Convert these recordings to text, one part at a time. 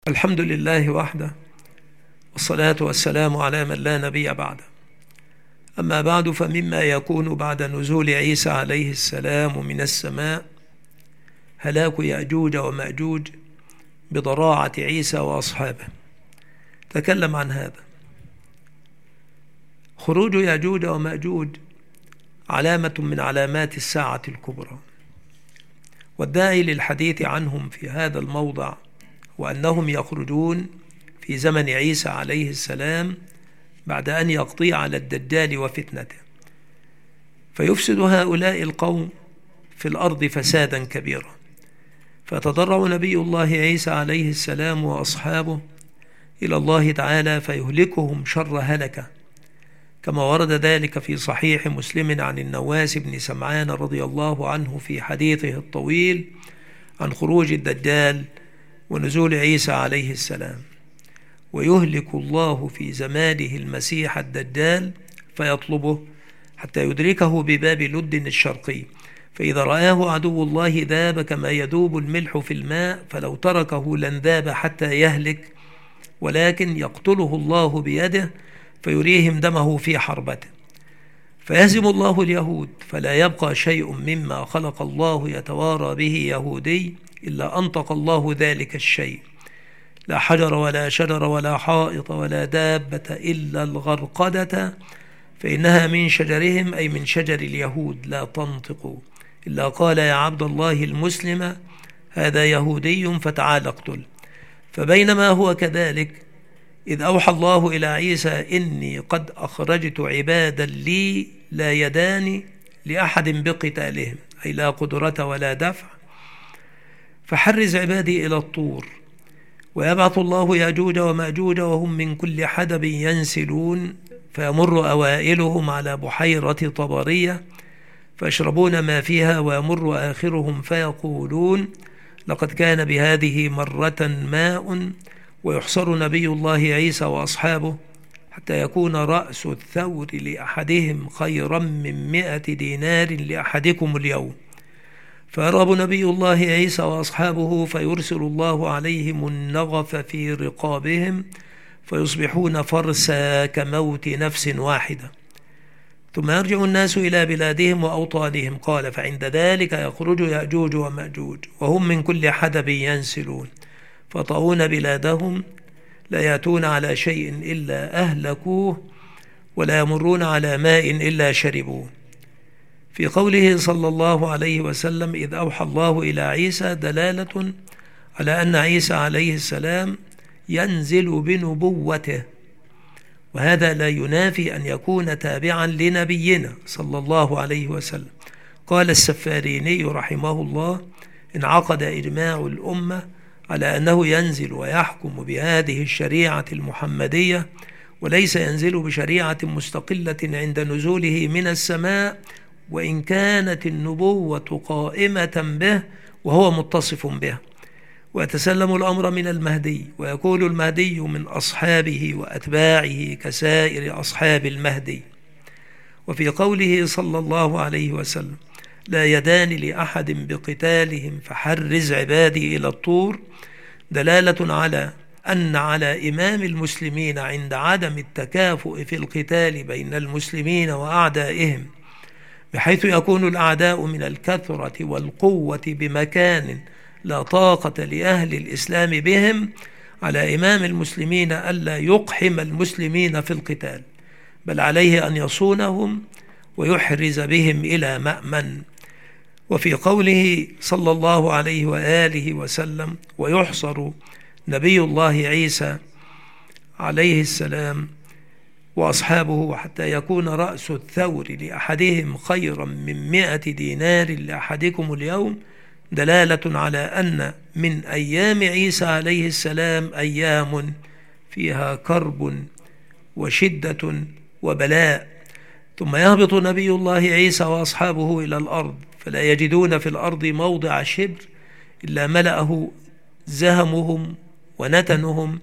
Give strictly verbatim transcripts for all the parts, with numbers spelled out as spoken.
الحمد لله وحده، والصلاة والسلام على من لا نبي بعده. أما بعد، فمما يكون بعد نزول عيسى عليه السلام من السماء هلاك يأجوج ومأجوج بضراعة عيسى وأصحابه. تكلم عن هذا. خروج يأجوج ومأجوج علامة من علامات الساعة الكبرى، والداعي للحديث عنهم في هذا الموضع وأنهم يخرجون في زمن عيسى عليه السلام بعد أن يقضي على الدجال وفتنته، فيفسد هؤلاء القوم في الأرض فسادا كبيرا. فتضرع نبي الله عيسى عليه السلام وأصحابه إلى الله تعالى فيهلكهم شر هلكة، كما ورد ذلك في صحيح مسلم عن النواس بن سمعان رضي الله عنه في حديثه الطويل عن خروج الدجال ونزول عيسى عليه السلام. ويهلك الله في زمانه المسيح الدجال فيطلبه حتى يدركه بباب لد الشرقي، فإذا رآه عدو الله ذاب كما يذوب الملح في الماء، فلو تركه لن ذاب حتى يهلك، ولكن يقتله الله بيده فيريهم دمه في حربته، فيهزم الله اليهود، فلا يبقى شيء مما خلق الله يتوارى به يهودي إلا أنطق الله ذلك الشيء، لا حجر ولا شجر ولا حائط ولا دابة إلا الغرقدة، فإنها من شجرهم أي من شجر اليهود لا تنطق إلا قال يا عبد الله المسلم هذا يهودي فتعال اقتل. فبينما هو كذلك إذ أوحى الله إلى عيسى إني قد أخرجت عبادا لي لا يدان لأحد بقتالهم، أي لا قدرة ولا دفع، فحرز عبادي إلى الطور. ويبعث الله يأجوج ومأجوج وهم من كل حدب ينسلون، فيمر أوائلهم على بحيرة طبرية فيشربون ما فيها، ويمر آخرهم فيقولون لقد كان بهذه مرة ماء، ويحصر نبي الله عيسى وأصحابه حتى يكون رأس الثور لأحدهم خيرا من مئة دينار لأحدكم اليوم، فيرغب نبي الله عيسى وأصحابه فيرسل الله عليهم النغف في رقابهم فيصبحون فرسا كموت نفس واحدة، ثم يرجع الناس إلى بلادهم وأوطانهم. قال فعند ذلك يخرج يأجوج ومأجوج وهم من كل حدب ينسلون، فطؤون بلادهم لا يأتون على شيء إلا أهلكوه، ولا يمرون على ماء إلا شربوه. في قوله صلى الله عليه وسلم إذ أوحى الله إلى عيسى دلالة على أن عيسى عليه السلام ينزل بنبوته، وهذا لا ينافي أن يكون تابعا لنبينا صلى الله عليه وسلم. قال السفاريني رحمه الله انعقد إجماع الأمة على أنه ينزل ويحكم بهذه الشريعة المحمدية، وليس ينزل بشريعة مستقلة عند نزوله من السماء، وإن كانت النبوة قائمة به وهو متصف به. ويتسلم الأمر من المهدي، ويكون المهدي من أصحابه وأتباعه كسائر أصحاب المهدي. وفي قوله صلى الله عليه وسلم لا يدان لأحد بقتالهم فحرز عبادي إلى الطور، دلالة على أن على إمام المسلمين عند عدم التكافؤ في القتال بين المسلمين وأعدائهم، بحيث يكون الأعداء من الكثرة والقوة بمكان لا طاقة لأهل الإسلام بهم، على إمام المسلمين ألا يقحم المسلمين في القتال، بل عليه أن يصونهم ويحرز بهم إلى مأمن. وفي قوله صلى الله عليه وآله وسلم ويحصر نبي الله عيسى عليه السلام وأصحابه حتى يكون رأس الثور لأحدهم خيرا من مئة دينار لأحدكم اليوم، دلالة على أن من أيام عيسى عليه السلام أيام فيها كرب وشدة وبلاء، ثم يهبط نبي الله عيسى وأصحابه إلى الأرض فلا يجدون في الأرض موضع شبر إلا ملأه زهمهم ونتنهم،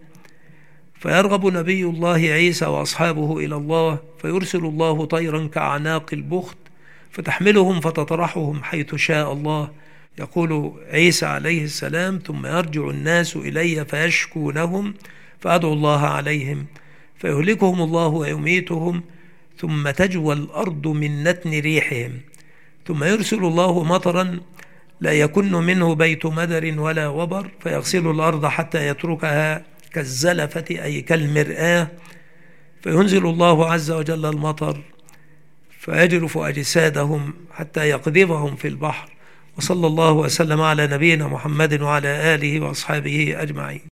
فيرغب نبي الله عيسى وأصحابه إلى الله فيرسل الله طيرا كأعناق البخت فتحملهم فتطرحهم حيث شاء الله، يقول عيسى عليه السلام: ثم يرجع الناس إلي فيشكونهم فأدعو الله عليهم فيهلكهم الله ويميتهم، ثم تجوى الأرض من نتن ريحهم، ثم يرسل الله مطرا لا يكن منه بيت مدر ولا وبر، فيغسل الأرض حتى يتركها كالزلفة أي كالمرآة، فينزل الله عز وجل المطر فيجرف أجسادهم حتى يقذفهم في البحر. وصلى الله وسلم على نبينا محمد وعلى آله وأصحابه أجمعين.